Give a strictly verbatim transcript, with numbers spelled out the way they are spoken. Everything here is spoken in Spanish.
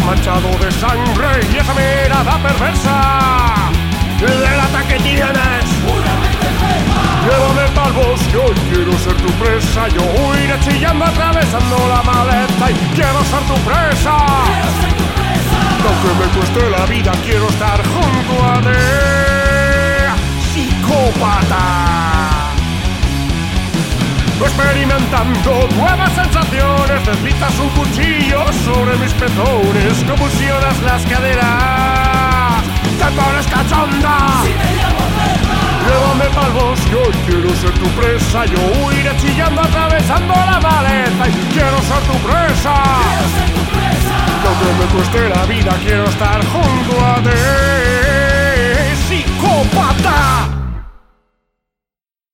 manchado de sangre y esa mirada perversa del ataque tienes. Llévame pa'l bosque, hoy quiero ser tu presa. Yo huiré chillando atravesando la maleza y quiero ser tu presa. Aunque me cueste la vida, quiero estar junto a ti, psicópata. Experimentando nuevas sensaciones, deslizas un cuchillo sobre mis pezones, convulsionas las caderas, te pones cachonda. Si te llamo perra, llévame pa'l bosque, hoy quiero ser tu presa. Yo huiré chillando atravesando la maleza y quiero ser tu presa. quiero ser tu presa. Aunque me cueste la vida, quiero estar junto a ti.